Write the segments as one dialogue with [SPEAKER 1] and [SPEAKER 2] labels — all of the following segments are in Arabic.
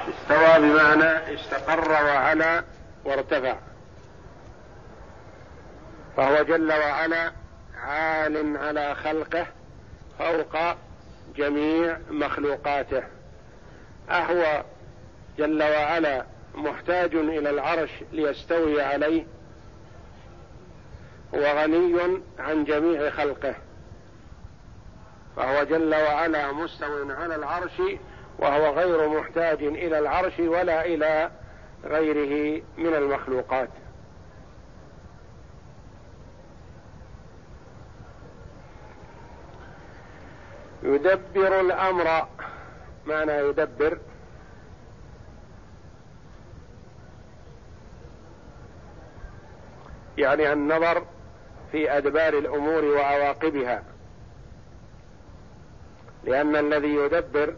[SPEAKER 1] استوى بمعنى استقر وعلى وارتفع، فهو جل وعلا عال على خلقه فوق جميع مخلوقاته. أهو جل وعلا محتاج إلى العرش ليستوي عليه؟ هو غني عن جميع خلقه، فهو جل وعلا مستو على العرش وهو غير محتاج إلى العرش ولا إلى غيره من المخلوقات. يدبر الأمر، معنى يدبر يعني النظر في أدبار الأمور وعواقبها، لأن الذي يدبر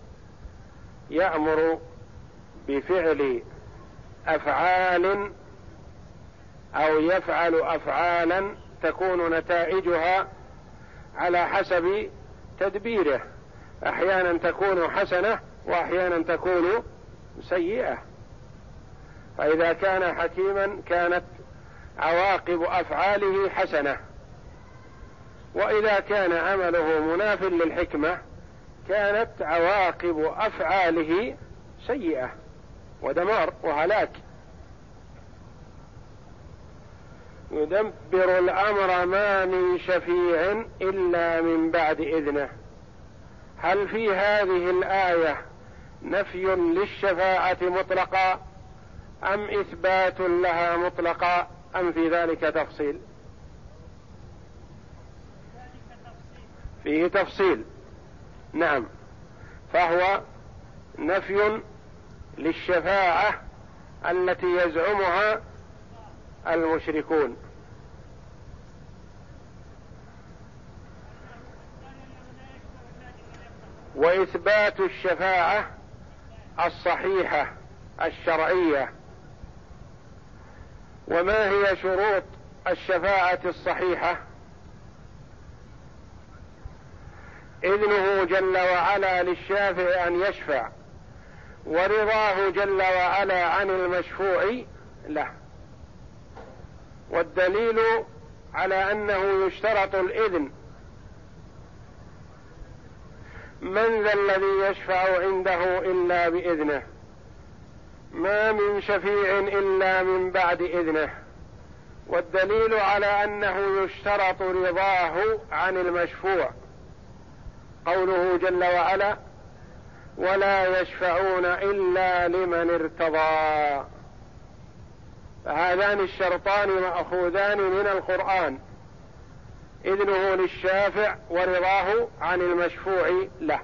[SPEAKER 1] يأمر بفعل أفعال أو يفعل أفعالا تكون نتائجها على حسب تدبيره، أحيانا تكون حسنة وأحيانا تكون سيئة. فإذا كان حكيما كانت عواقب أفعاله حسنة، وإذا كان عمله مناف للحكمة كانت عواقب أفعاله سيئة ودمار وهلاك. يدبر الأمر ما من شفيع إلا من بعد إذنه. هل في هذه الآية نفي للشفاعة مطلقا أم إثبات لها مطلقا أم في ذلك تفصيل؟ فيه تفصيل، نعم، فهو نفي للشفاعة التي يزعمها المشركون، وإثبات الشفاعة الصحيحة الشرعية. وما هي شروط الشفاعة الصحيحة؟ إذنه جل وعلا للشافع أن يشفع، ورضاه جل وعلا عن المشفوع له. والدليل على أنه يشترط الإذن: من ذا الذي يشفع عنده إلا بإذنه، ما من شفيع إلا من بعد إذنه. والدليل على أنه يشترط رضاه عن المشفوع قوله جل وعلا: ولا يشفعون إلا لمن ارتضى. فهذان الشرطان مأخوذان من القرآن: إذنه للشافع ورضاه عن المشفوع له.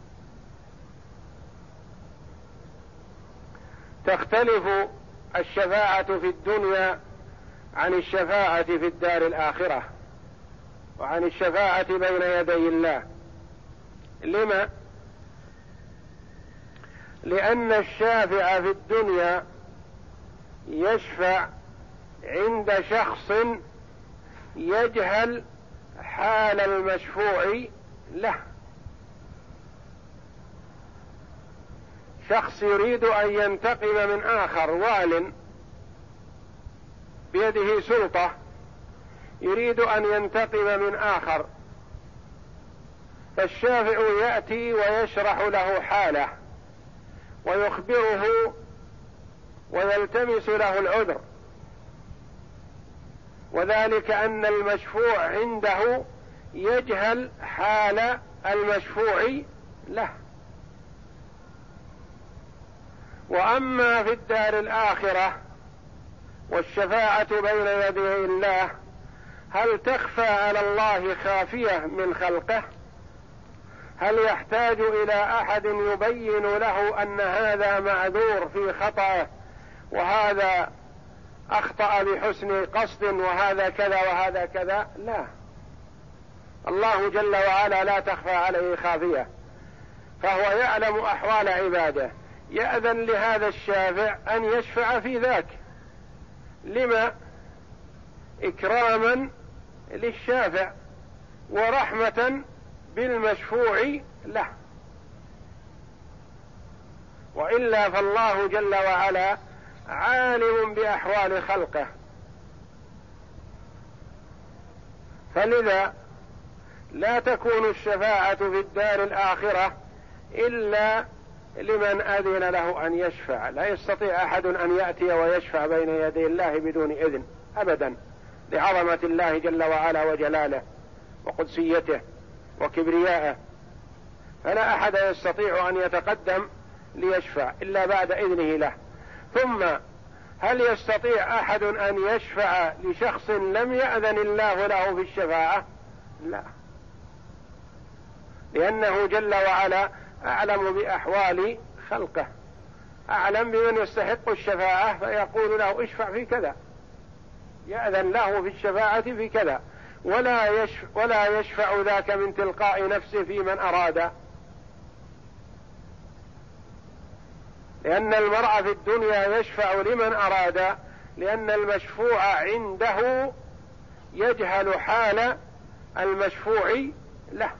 [SPEAKER 1] تختلف الشفاعة في الدنيا عن الشفاعة في الدار الآخرة وعن الشفاعة بين يدي الله. لما؟ لأن الشافع في الدنيا يشفع عند شخص يجهل حال المشفوع له، شخص يريد أن ينتقم من آخر، وال بيده سلطة يريد أن ينتقم من آخر، فالشافع يأتي ويشرح له حاله ويخبره ويلتمس له العذر، وذلك أن المشفوع عنده يجهل حال المشفوع له. وأما في الدار الآخرة والشفاعة بين يدي الله، هل تخفى على الله خافية من خلقه؟ هل يحتاج إلى أحد يبين له أن هذا معذور في خطأه وهذا أخطأ بحسن قصد وهذا كذا وهذا كذا؟ لا، الله جل وعلا لا تخفى عليه خافية، فهو يعلم أحوال عباده، يأذن لهذا الشافع أن يشفع في ذاك. لما؟ إكراما للشافع ورحمة بالمشفوع له. وإلا فالله جل وعلا عالم بأحوال خلقه، فلذا لا تكون الشفاعة في الدار الآخرة إلا لمن أذن له أن يشفع. لا يستطيع أحد أن يأتي ويشفع بين يدي الله بدون إذن أبدا، لعظمة الله جل وعلا وجلاله وقدسيته وكبريائه، فلا أحد يستطيع أن يتقدم ليشفع إلا بعد إذنه له. ثم هل يستطيع أحد أن يشفع لشخص لم يأذن الله له في الشفاعة؟ لا، لأنه جل وعلا أعلم بأحوال خلقه، أعلم بمن يستحق الشفاعة، فيقول له اشفع في كذا، يأذن له في الشفاعة في كذا، ولا يشفع ذاك من تلقاء نفسه في من أراد. لأن المرء في الدنيا يشفع لمن أراد، لأن المشفوع عنده يجهل حال المشفوع له،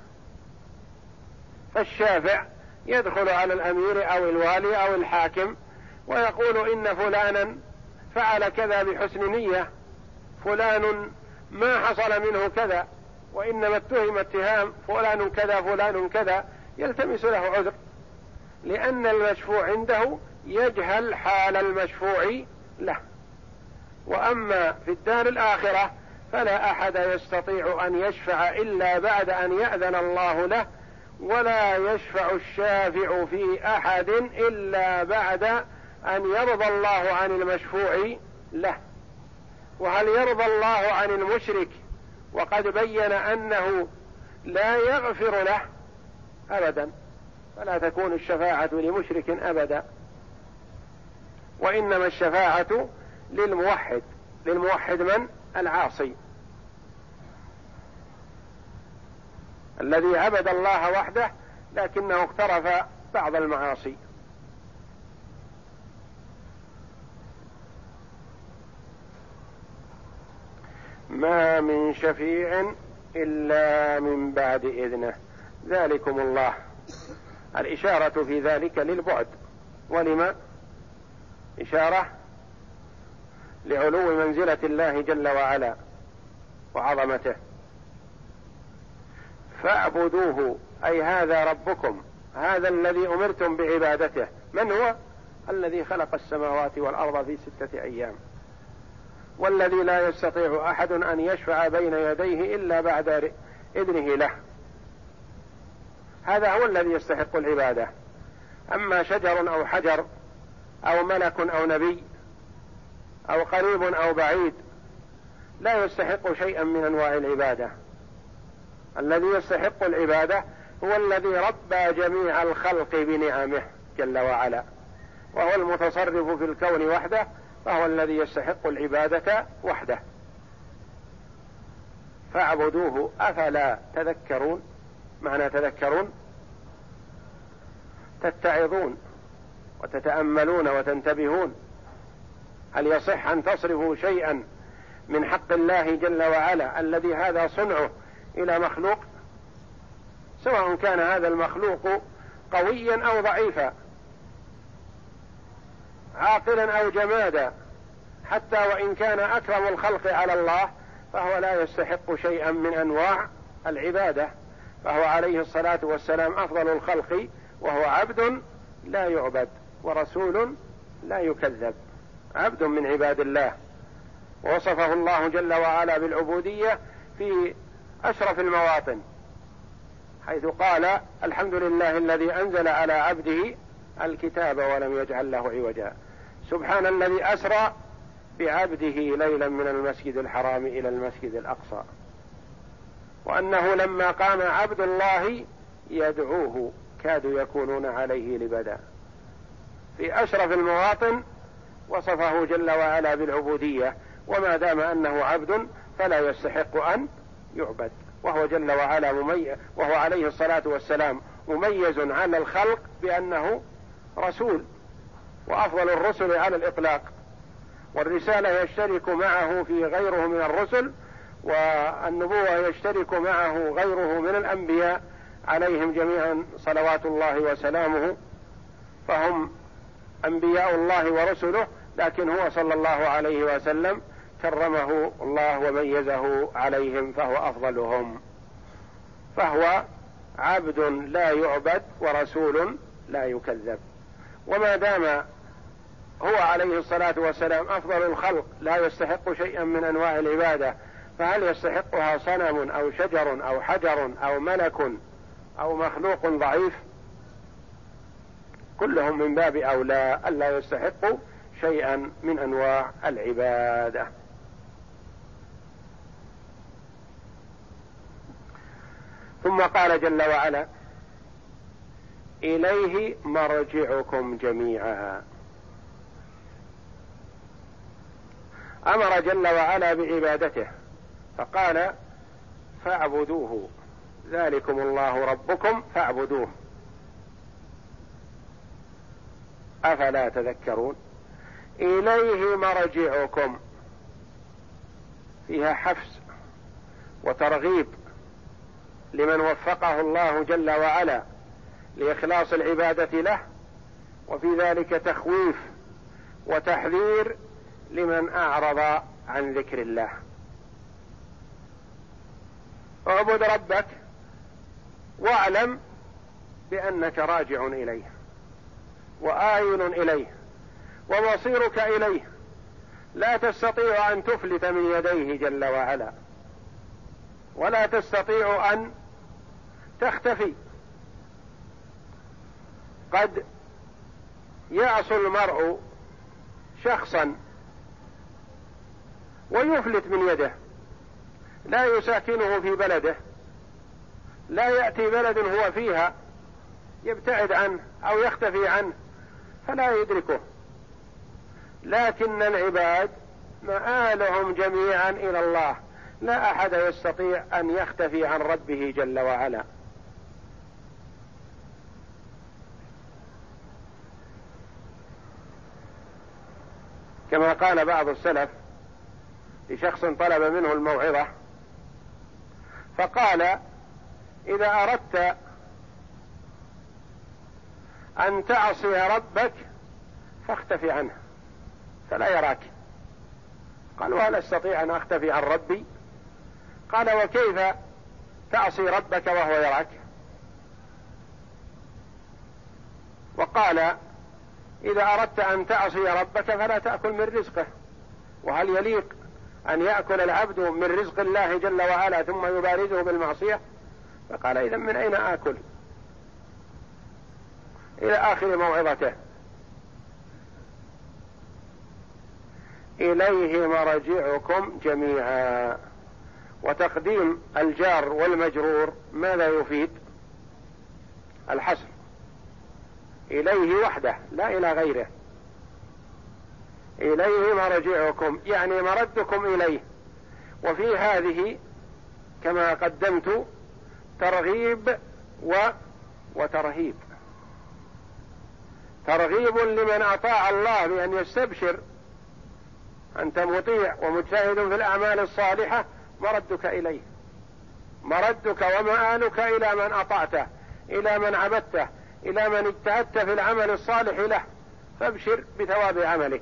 [SPEAKER 1] فالشافع يدخل على الأمير أو الوالي أو الحاكم ويقول إن فلانا فعل كذا بحسن نية، فلان ما حصل منه كذا، وإنما اتهم اتهام فلان كذا فلان كذا، يلتمس له عذر، لأن المشفوع عنده يجهل حال المشفوع له. وأما في الدار الآخرة فلا أحد يستطيع أن يشفع إلا بعد أن يأذن الله له، ولا يشفع الشافع في أحد إلا بعد أن يرضى الله عن المشفوع له. وهل يرضى الله عن المشرك وقد بين أنه لا يغفر له؟ أبدا، فلا تكون الشفاعة لمشرك أبدا، وإنما الشفاعة للموحد. للموحد من؟ العاصي الذي عبد الله وحده لكنه اقترف بعض المعاصي. ما من شفيع إلا من بعد إذنه، ذلكم الله. الإشارة في ذلك للبعد، ولما؟ إشارة لعلو منزلة الله جل وعلا وعظمته. فاعبدوه، أي هذا ربكم، هذا الذي أمرتم بعبادته. من هو؟ الذي خلق السماوات والأرض في 6 أيام، والذي لا يستطيع أحد أن يشفع بين يديه إلا بعد إذنه له. هذا هو الذي يستحق العبادة. أما شجر أو حجر أو ملك أو نبي أو قريب أو بعيد لا يستحق شيئا من أنواع العبادة. الذي يستحق العبادة هو الذي ربى جميع الخلق بنعمه جل وعلا، وهو المتصرف في الكون وحده، فهو الذي يستحق العبادة وحده. فاعبدوه أفلا تذكرون. معنى تذكرون تتعظون وتتأملون وتنتبهون. هل يصح أن تصرفوا شيئا من حق الله جل وعلا الذي هذا صنعه إلى مخلوق، سواء كان هذا المخلوق قويا أو ضعيفا، عاقلا أو جمادا، حتى وإن كان أكرم الخلق على الله فهو لا يستحق شيئا من أنواع العبادة، فهو عليه الصلاة والسلام أفضل الخلق، وهو عبد لا يعبد ورسول لا يكذب، عبد من عباد الله. ووصفه الله جل وعلا بالعبودية في أشرف المواطن، حيث قال الحمد لله الذي أنزل على عبده الكتاب ولم يجعل له عوجا، سبحان الذي أسرى بعبده ليلا من المسجد الحرام إلى المسجد الأقصى، وأنه لما قام عبد الله يدعوه كادوا يكونون عليه لبدا. في أشرف المواطن وصفه جل وعلا بالعبودية، وما دام أنه عبد فلا يستحق أن يعبد، وهو جل وعلا وهو عليه الصلاة والسلام مميز على الخلق بأنه رسول، وأفضل الرسل على الإطلاق، والرسالة يشترك معه في غيره من الرسل، والنبوة يشترك معه غيره من الأنبياء عليهم جميعا صلوات الله وسلامه، فهم أنبياء الله ورسله، لكن هو صلى الله عليه وسلم كرمه الله وميزه عليهم فهو أفضلهم، فهو عبد لا يعبد ورسول لا يكذب. وما دام هو عليه الصلاة والسلام أفضل الخلق لا يستحق شيئا من أنواع العبادة، فهل يستحقها صنم أو شجر أو حجر أو ملك أو مخلوق ضعيف؟ كلهم من باب أولى ألا يستحقوا شيئا من أنواع العبادة. ثم قال جل وعلا: إليه مرجعكم جميعا. أمر جل وعلا بعبادته فقال: فاعبدوه، ذلكم الله ربكم فاعبدوه، أفلا تذكرون. إليه مرجعكم فيها حفز وترغيب لمن وفقه الله جل وعلا لإخلاص العبادة له، وفي ذلك تخويف وتحذير لمن أعرض عن ذكر الله. اعبد ربك واعلم بأنك راجع إليه وآيل إليه ومصيرك إليه، لا تستطيع أن تفلت من يديه جل وعلا، ولا تستطيع أن تختفي. قد يعصي المرء شخصا ويفلت من يده، لا يساكنه في بلده، لا يأتي بلد هو فيها، يبتعد عنه أو يختفي عنه فلا يدركه. لكن العباد مآلهم جميعا إلى الله، لا أحد يستطيع أن يختفي عن ربه جل وعلا. كما قال بعض السلف لشخص طلب منه الموعظة فقال: إذا أردت أن تعصي ربك فاختفي عنه فلا يراك. قال: وهل أستطيع أن أختفي عن ربي؟ قال: وكيف تعصي ربك وهو يراك؟ وقال: إذا أردت أن تعصي ربك فلا تأكل من رزقه، وهل يليق أن يأكل العبد من رزق الله جل وعلا ثم يبارزه بالمعصية؟ فقال: إذا من أين آكل؟ إلى آخر موعظته. إليه مرجعكم جميعا. وتقديم الجار والمجرور ماذا يفيد؟ الحصر، إليه وحده لا إلى غيره. إليه مرجعكم يعني مردكم إليه. وفي هذه كما قدمت ترغيب وترهيب. ترغيب لمن أطاع الله بأن يستبشر أنت مطيع ومجتهد في الأعمال الصالحة، مردك إليه، مردك ومآلك إلى من أطعته، إلى من عبدته، إلى من اجتهدت في العمل الصالح له، فابشر بثواب عملك.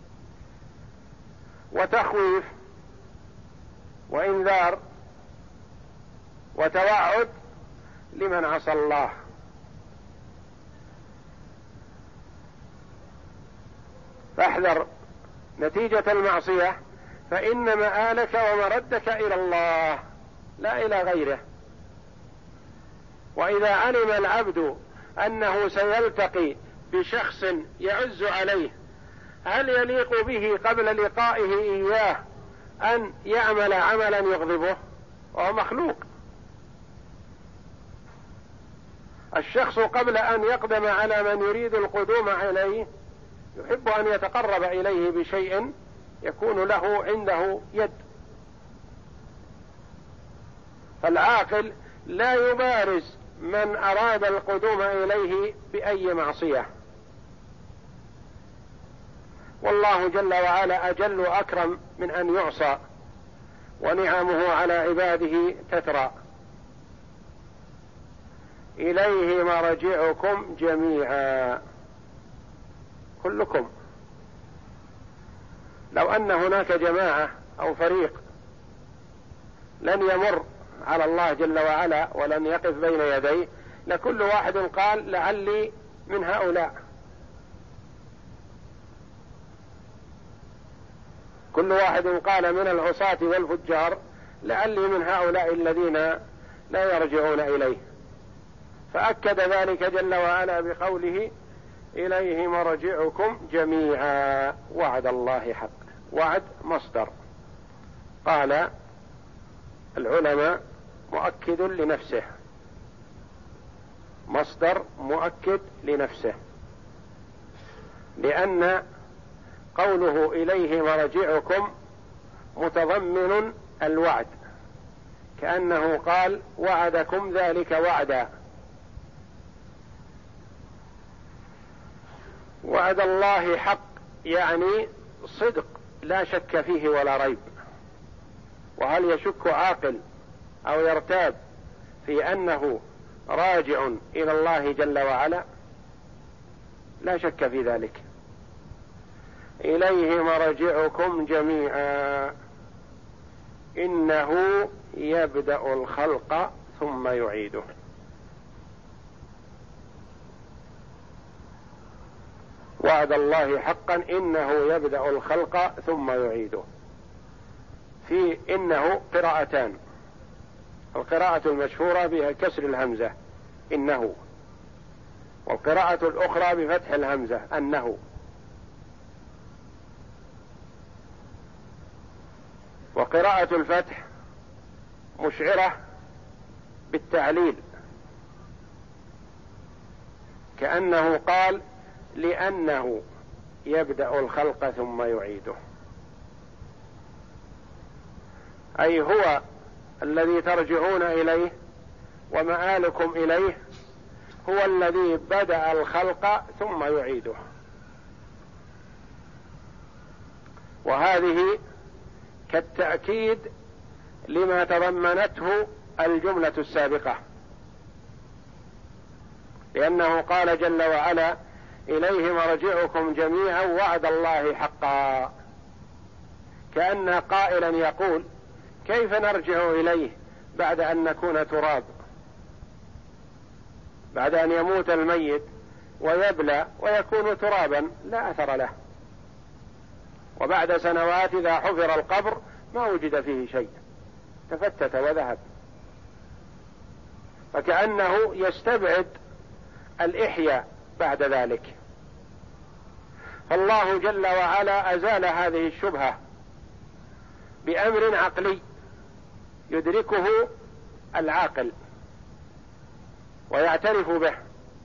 [SPEAKER 1] وتخويف وإنذار وتوعد لمن عصى الله. فاحذر نتيجة المعصية، فإن مآلك ومردك إلى الله لا إلى غيره. وإذا علم العبد أنه سيلتقي بشخص يعز عليه، هل يليق به قبل لقائه إياه أن يعمل عملا يغضبه؟ وهو مخلوق. الشخص قبل أن يقدم على من يريد القدوم عليه يحب أن يتقرب إليه بشيء يكون له عنده يد. فالعاقل لا يبارز من أراد القدوم إليه بأي معصية. والله جل وعلا أجل وأكرم من أن يعصى، ونعمه على عباده تترى. إليه مرجعكم جميعا. كلكم. لو أن هناك جماعة أو فريق لن يمر على الله جل وعلا ولن يقف بين يديه، لكل واحد قال لعلي من هؤلاء، كل واحد قال من العصاة والفجار لعلي من هؤلاء الذين لا يرجعون إليه. فأكد ذلك جل وعلا بقوله إليه مرجعكم جميعا وعد الله حق. وعد مصدر، قال العلماء مؤكد لنفسه، مصدر مؤكد لنفسه، لأن قوله إليه مرجعكم متضمن الوعد، كأنه قال وعدكم ذلك وعدا. وعد الله حق يعني صدق لا شك فيه ولا ريب. وهل يشك عاقل أو يرتاب في أنه راجع إلى الله جل وعلا؟ لا شك في ذلك. إليه مرجعكم جميعا إنه يبدأ الخلق ثم يعيده. وعد الله حقا إنه يبدأ الخلق ثم يعيده. في إنه قراءتان، القراءة المشهورة بها كسر الهمزة إنه، والقراءة الأخرى بفتح الهمزة أنه. وقراءة الفتح مشعرة بالتعليل، كأنه قال لأنه يبدأ الخلق ثم يعيده، أي هو الذي ترجعون إليه ومآلكم إليه، هو الذي بدأ الخلق ثم يعيده. وهذه كالتأكيد لما تضمنته الجملة السابقة، لأنه قال جل وعلا إليه مرجعكم جميعا وعد الله حقا، كأن قائلا يقول كيف نرجع إليه بعد أن نكون تراب، بعد أن يموت الميت ويبلى ويكون ترابا لا أثر له، وبعد سنوات إذا حفر القبر ما وجد فيه شيء، تفتت وذهب. فكأنه يستبعد الإحياء بعد ذلك. فالله جل وعلا أزال هذه الشبهة بأمر عقلي يدركه العاقل ويعترف به.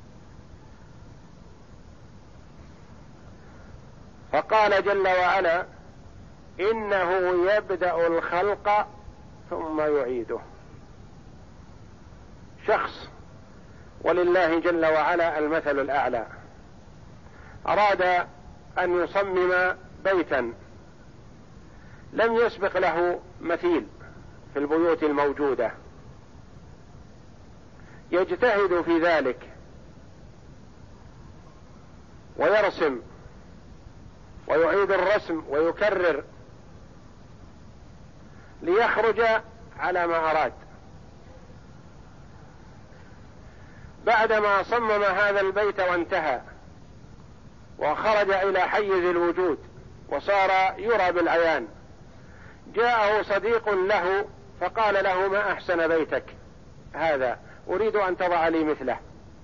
[SPEAKER 1] فقال جل وعلا إنه يبدأ الخلق ثم يعيده. شخص ولله جل وعلا المثل الأعلى أراد أن يصمم بيتا لم يسبق له مثيل في البيوت الموجودة، يجتهد في ذلك ويرسم ويعيد الرسم ويكرر ليخرج على ما أراد. بعدما صمم هذا البيت وانتهى وخرج إلى حيز الوجود وصار يرى بالعيان، جاءه صديق له فقال له ما أحسن بيتك هذا، أريد أن تضع لي مثله.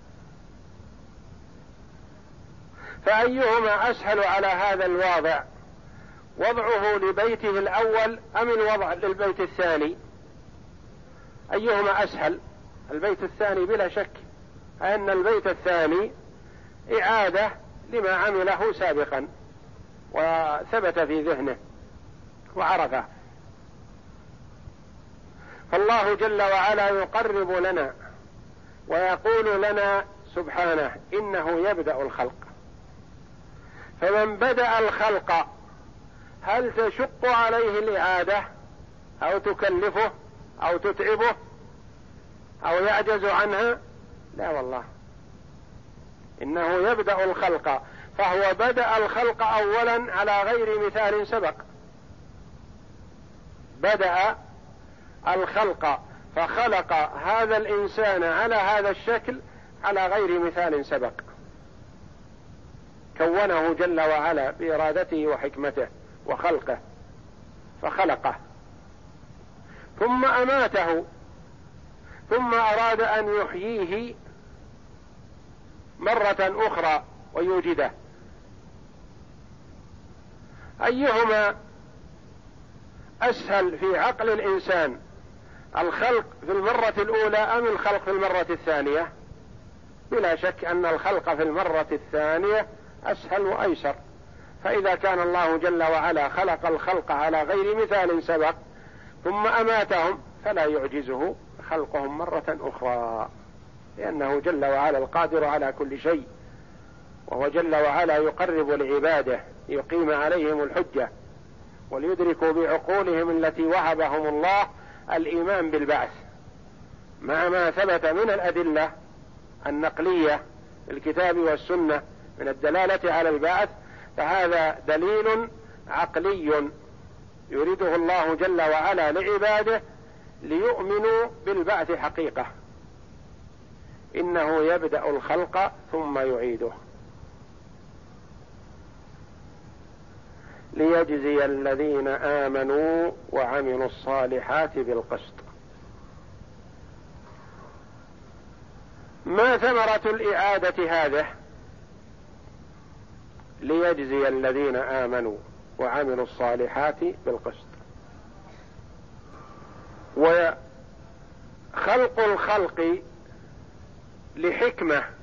[SPEAKER 1] فأيهما أسهل على هذا الواضع، وضعه لبيته الأول أم الوضع للبيت الثاني؟ أيهما أسهل؟ البيت الثاني بلا شك، أن البيت الثاني إعادة لما عمله سابقا وثبت في ذهنه وعرفه. فالله جل وعلا يقرب لنا ويقول لنا سبحانه إنه يبدأ الخلق. فمن بدأ الخلق هل تشق عليه الإعادة أو تكلفه أو تتعبه أو يعجز عنها؟ لا والله، إنه يبدأ الخلق فهو بدأ الخلق أولا على غير مثال سبق، بدأ الخلق فخلق هذا الإنسان على هذا الشكل على غير مثال سبق، كونه جل وعلا بإرادته وحكمته وخلقه فخلقه، ثم أماته، ثم أراد أن يحييه مرة أخرى ويوجده. أيهما أسهل في عقل الإنسان، الخلق في المرة الأولى أم الخلق في المرة الثانية؟ بلا شك أن الخلق في المرة الثانية أسهل وأيسر، فإذا كان الله جل وعلا خلق الخلق على غير مثال سبق ثم أماتهم فلا يعجزه خلقهم مرة أخرى، لأنه جل وعلا القادر على كل شيء، وهو جل وعلا يقرب لعباده يقيم عليهم الحجة وليدركوا بعقولهم التي وهبهم الله الإيمان بالبعث، مع ما ثبت من الأدلة النقلية الكتاب والسنة من الدلالة على البعث، فهذا دليل عقلي يريده الله جل وعلا لعباده ليؤمنوا بالبعث حقيقة. إنه يبدأ الخلق ثم يعيده ليجزي الذين آمنوا وعملوا الصالحات بالقسط. ما ثمرة الإعادة هذه؟ ليجزي الذين آمنوا وعملوا الصالحات بالقسط. وخلق الخلق لحكمة،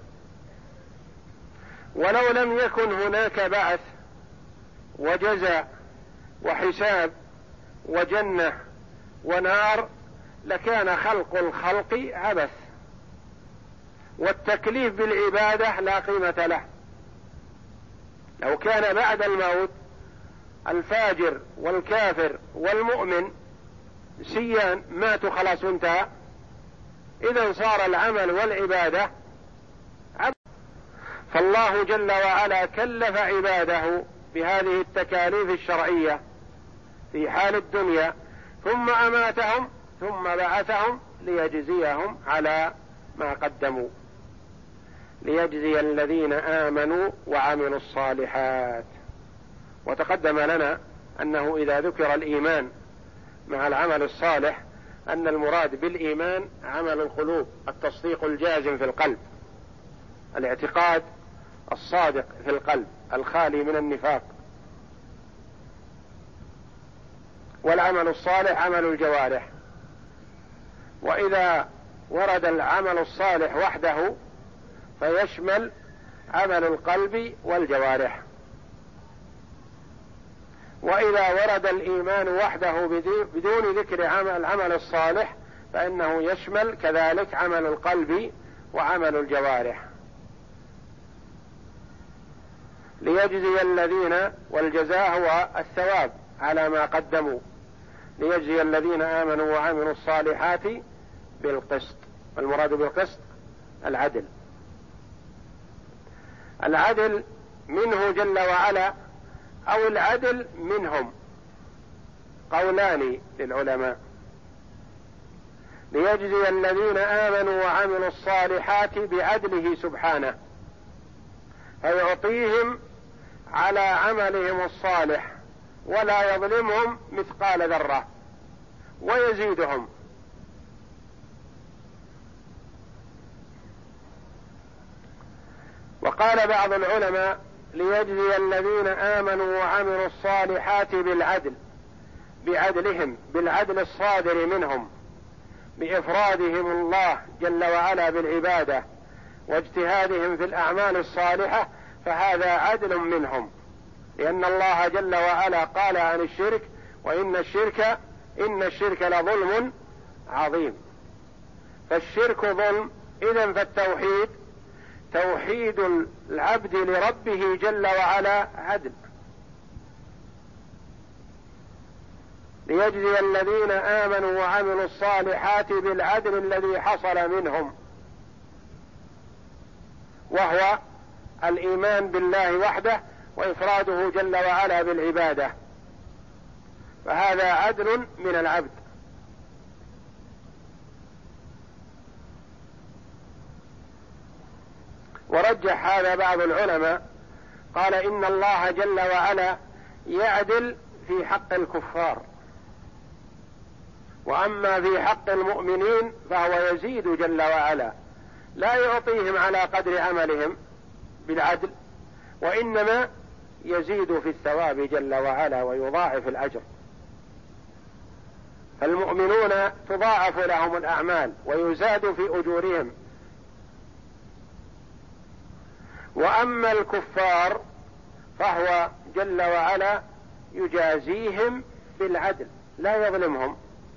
[SPEAKER 1] ولو لم يكن هناك بعث وجزاء وحساب وجنة ونار لكان خلق الخلق عبث، والتكليف بالعبادة لا قيمة له. لو كان بعد الموت الفاجر والكافر والمؤمن سيان ماتوا خلاص انتهى، إذا صار العمل والعبادة عبث. فالله جل وعلا كلف عباده بهذه التكاليف الشرعية في حال الدنيا، ثم أماتهم ثم بعثهم ليجزيهم على ما قدموا، ليجزي الذين آمنوا وعملوا الصالحات. وتقدم لنا أنه إذا ذكر الإيمان مع العمل الصالح أن المراد بالإيمان عمل القلوب، التصديق الجازم في القلب، الاعتقاد الصادق في القلب الخالي من النفاق. والعمل الصالح عمل الجوارح، وإذا ورد العمل الصالح وحده فيشمل عمل القلب والجوارح، وإذا ورد الإيمان وحده بدون ذكر العمل الصالح فإنه يشمل كذلك عمل القلب وعمل الجوارح. ليجزي الذين، والجزاء هو الثواب على ما قدموا، ليجزي الذين آمنوا وعملوا الصالحات بالقسط. المراد بالقسط العدل، العدل منه جل وعلا أو العدل منهم، قولان للعلماء. ليجزي الذين آمنوا وعملوا الصالحات بعدله سبحانه، فيعطيهم على عملهم الصالح ولا يظلمهم مثقال ذرة ويزيدهم. وقال بعض العلماء ليجزي الذين آمنوا وعملوا الصالحات بالعدل، بعدلهم، بالعدل الصادر منهم، بإفرادهم الله جل وعلا بالعبادة واجتهادهم في الأعمال الصالحة، فهذا عدل منهم، لأن الله جل وعلا قال عن الشرك: وإن الشرك لظلم عظيم. فالشرك ظلم، إذن فالتوحيد، توحيد العبد لربه جل وعلا عدل. ليجزي الذين آمنوا وعملوا الصالحات بالعدل الذي حصل منهم، وهو الإيمان بالله وحده وإفراده جل وعلا بالعبادة، فهذا عدل من العبد. ورجح هذا بعض العلماء، قال إن الله جل وعلا يعدل في حق الكفار، وأما في حق المؤمنين فهو يزيد جل وعلا، لا يعطيهم على قدر عملهم بالعدل، وإنما يزيد في الثواب جل وعلا ويضاعف الأجر. فالمؤمنون تضاعف لهم الأعمال ويزاد في أجورهم، وأما الكفار فهو جل وعلا يجازيهم بالعدل، لا يظلمهم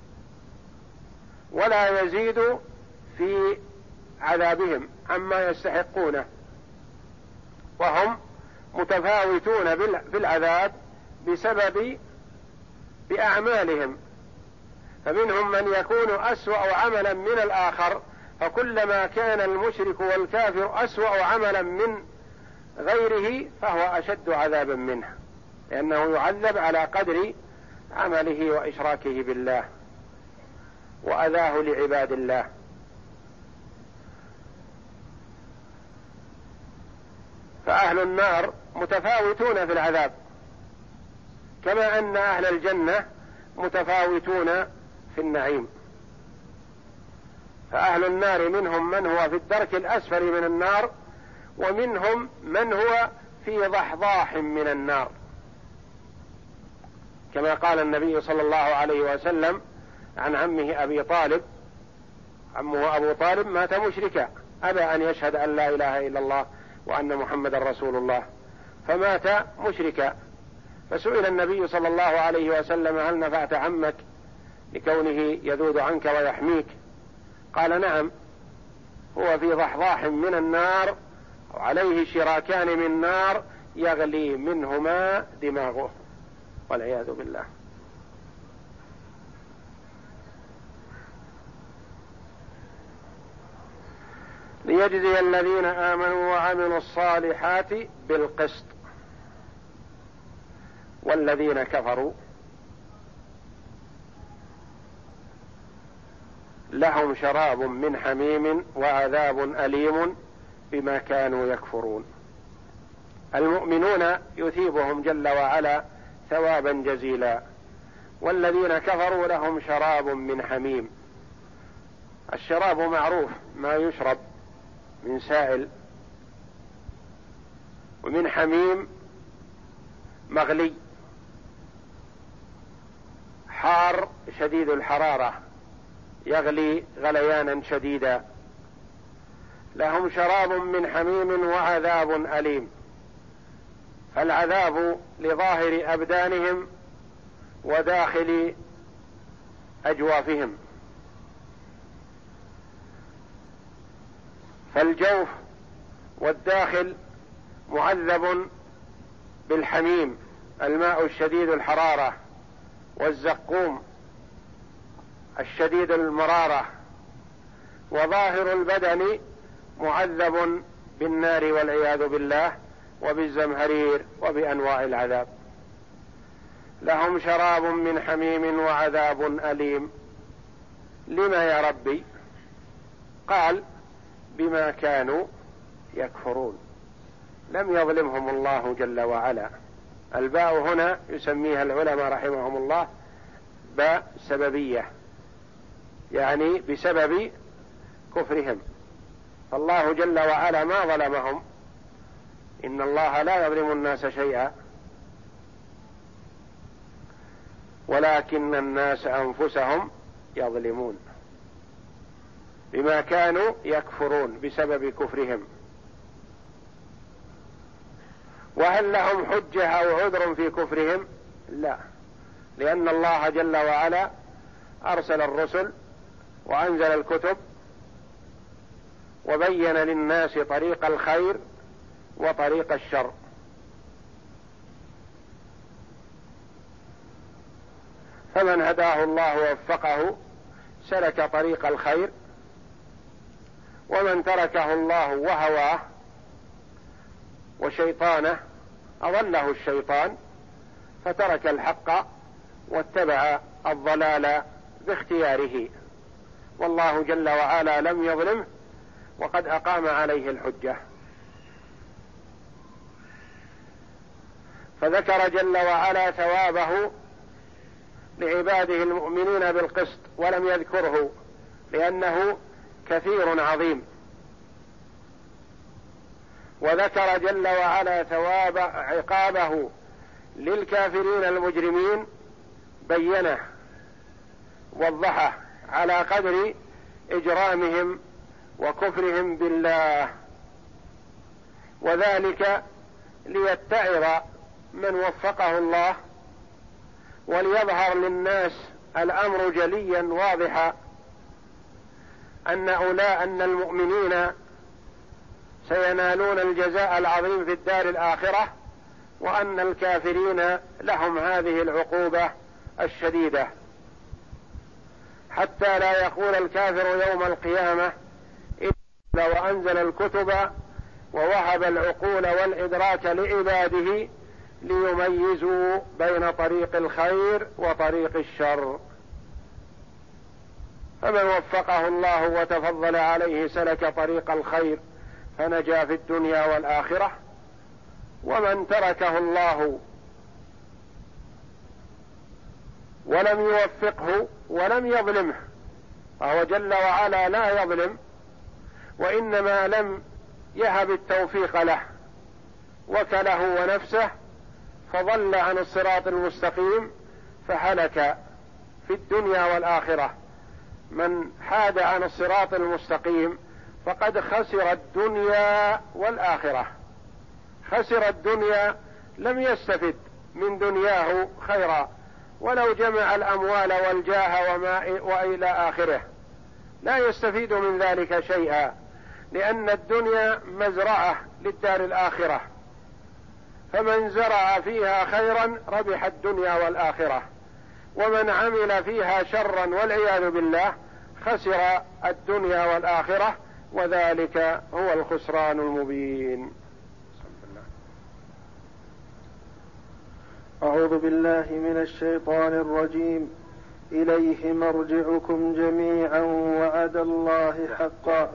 [SPEAKER 1] ولا يزيد في عذابهم عما يستحقونه، وهم متفاوتون في العذاب بسبب بأعمالهم، فمنهم من يكون أسوأ عملا من الآخر، فكلما كان المشرك والكافر أسوأ عملا من غيره فهو أشد عذابا منه، لأنه يعذب على قدر عمله وإشراكه بالله وأذاه لعباد الله. فأهل النار متفاوتون في العذاب، كما أن أهل الجنة متفاوتون في النعيم. فأهل النار منهم من هو في الدرك الأسفل من النار، ومنهم من هو في ضحضاح من النار، كما قال النبي صلى الله عليه وسلم عن عمه أبي طالب، عمه أبو طالب مات مشركا، أبى أن يشهد أن لا إله إلا الله وأن محمد رسول الله، فمات مشركا. فسئل النبي صلى الله عليه وسلم هل نفعت عمك لكونه يذود عنك ويحميك؟ قال نعم، هو في ضحضاح من النار وعليه شراكان من نار يغلي منهما دماغه، والعياذ بالله. ليجزي الذين آمنوا وعملوا الصالحات بالقسط، والذين كفروا لهم شراب من حميم وعذاب أليم بما كانوا يكفرون. المؤمنون يثيبهم جل وعلا ثوابا جزيلا، والذين كفروا لهم شراب من حميم. الشراب معروف، ما يشرب من سائل، ومن حميم مغلي حار شديد الحرارة يغلي غليانا شديدا. لهم شراب من حميم وعذاب أليم، فالعذاب لظاهر أبدانهم وداخل أجوافهم، فالجوف والداخل معذب بالحميم الماء الشديد الحرارة، والزقوم الشديد المرارة، وظاهر البدن معذب بالنار والعياذ بالله وبالزمهرير وبأنواع العذاب. لهم شراب من حميم وعذاب أليم. لما يا ربي؟ قال بما كانوا يكفرون، لم يظلمهم الله جل وعلا. الباء هنا يسميها العلماء رحمهم الله باء سببية، يعني بسبب كفرهم، فالله جل وعلا ما ظلمهم، إن الله لا يظلم الناس شيئا ولكن الناس أنفسهم يظلمون، بما كانوا يكفرون بسبب كفرهم. وهل لهم حجة أو عذر في كفرهم؟ لا، لأن الله جل وعلا أرسل الرسل وأنزل الكتب وبين للناس طريق الخير وطريق الشر، فمن هداه الله ووفقه سلك طريق الخير، ومن تركه الله وهواه وشيطانه أضله الشيطان فترك الحق واتبع الضلال باختياره، والله جل وعلا لم يظلمه وقد أقام عليه الحجة. فذكر جل وعلا ثوابه لعباده المؤمنين بالقسط ولم يذكره لأنه كثير عظيم، وذكر جل وعلا ثواب عقابه للكافرين المجرمين، بينه وضحه على قدر إجرامهم وكفرهم بالله، وذلك ليتعظ من وفقه الله وليظهر للناس الأمر جليا واضحا أن المؤمنين سينالون الجزاء العظيم في الدار الآخرة، وأن الكافرين لهم هذه العقوبة الشديدة، حتى لا يقول الكافر يوم القيامة إلا وأنزل الكتب ووهب العقول والإدراك لعباده ليميزوا بين طريق الخير وطريق الشر. فمن وفقه الله وتفضل عليه سلك طريق الخير فنجا في الدنيا والآخرة، ومن تركه الله ولم يوفقه ولم يظلمه، فهو جل وعلا لا يظلم، وإنما لم يهب التوفيق له وكله ونفسه فضل عن الصراط المستقيم فهلك في الدنيا والآخرة. من حاد عن الصراط المستقيم فقد خسر الدنيا والآخرة. خسر الدنيا، لم يستفد من دنياه خيرا ولو جمع الأموال والجاه وإلى آخره، لا يستفيد من ذلك شيئا، لأن الدنيا مزرعة للدار الآخرة، فمن زرع فيها خيرا ربح الدنيا والآخرة، ومن عمل فيها شرا والعياذ بالله خسر الدنيا والآخرة، وذلك هو الخسران المبين.
[SPEAKER 2] أعوذ بالله من الشيطان الرجيم. إليه مرجعكم جميعا وعد الله حقا.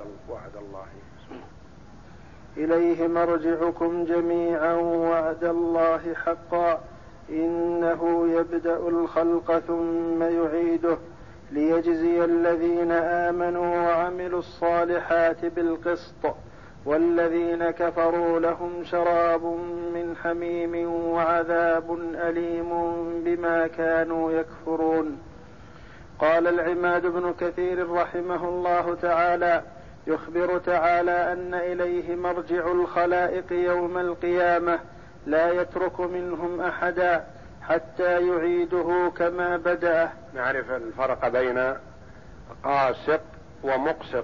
[SPEAKER 2] إليه مرجعكم جميعا وعد الله حقا إنه يبدأ الخلق ثم يعيده ليجزي الذين آمنوا وعملوا الصالحات بالقسط والذين كفروا لهم شراب من حميم وعذاب أليم بما كانوا يكفرون. قال العماد بن كثير رحمه الله تعالى: يخبر تعالى أن إليه مرجع الخلائق يوم القيامة لا يترك منهم أحدا حتى يعيده كما بدأ.
[SPEAKER 1] نعرف الفرق بين قاسط ومقسط.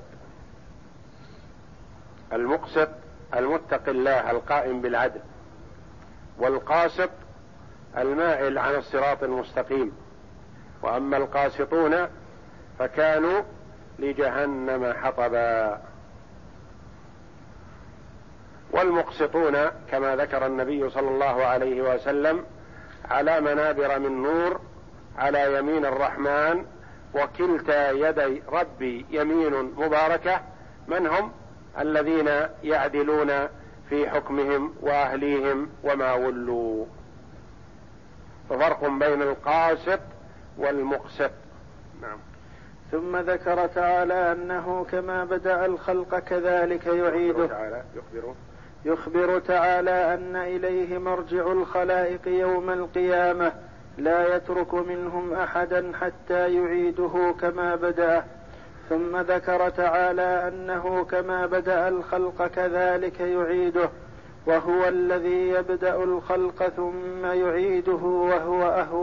[SPEAKER 1] المقسط المتقي الله القائم بالعدل، والقاسط المائل عن الصراط المستقيم. وأما القاسطون فكانوا لجهنم حطبا. والمقسطون كما ذكر النبي صلى الله عليه وسلم على منابر من نور على يمين الرحمن، وكلتا يدي ربي يمين مباركة. من هم؟ الذين يعدلون في حكمهم وأهليهم وما ولوا. ففرق بين القاسط والمقسط. نعم.
[SPEAKER 2] ثم ذكر تعالى أنه كما بدأ الخلق كذلك يعيده. يخبر تعالى أن إليه مرجع الخلائق يوم القيامة لا يترك منهم أحدا حتى يعيده كما بدأ. ثم ذكر تعالى أنه كما بدأ الخلق كذلك يعيده، وهو الذي يبدأ الخلق ثم يعيده وهو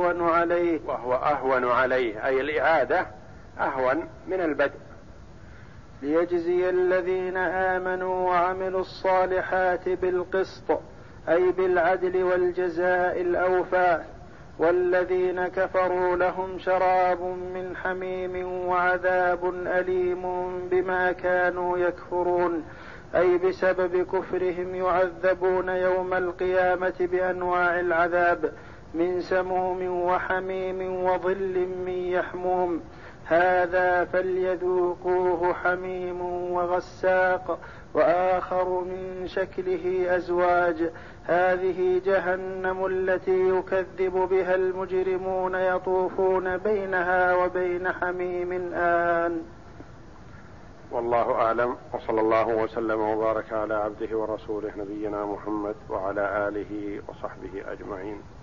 [SPEAKER 2] أهون عليه.
[SPEAKER 1] أي الإعادة أهون من البدء.
[SPEAKER 2] ليجزي الذين آمنوا وعملوا الصالحات بالقسط أي بالعدل والجزاء الأوفى، والذين كفروا لهم شراب من حميم وعذاب أليم بما كانوا يكفرون. أي بسبب كفرهم يعذبون يوم القيامة بأنواع العذاب من سموم وحميم وظل من يحموم. هذا فليذوقوه حميم وغساق وآخر من شكله أزواج. هذه جهنم التي يكذب بها المجرمون يطوفون بينها وبين حميم آن.
[SPEAKER 1] والله أعلم، وصلى الله وسلم وبارك على عبده ورسوله نبينا محمد وعلى آله وصحبه أجمعين.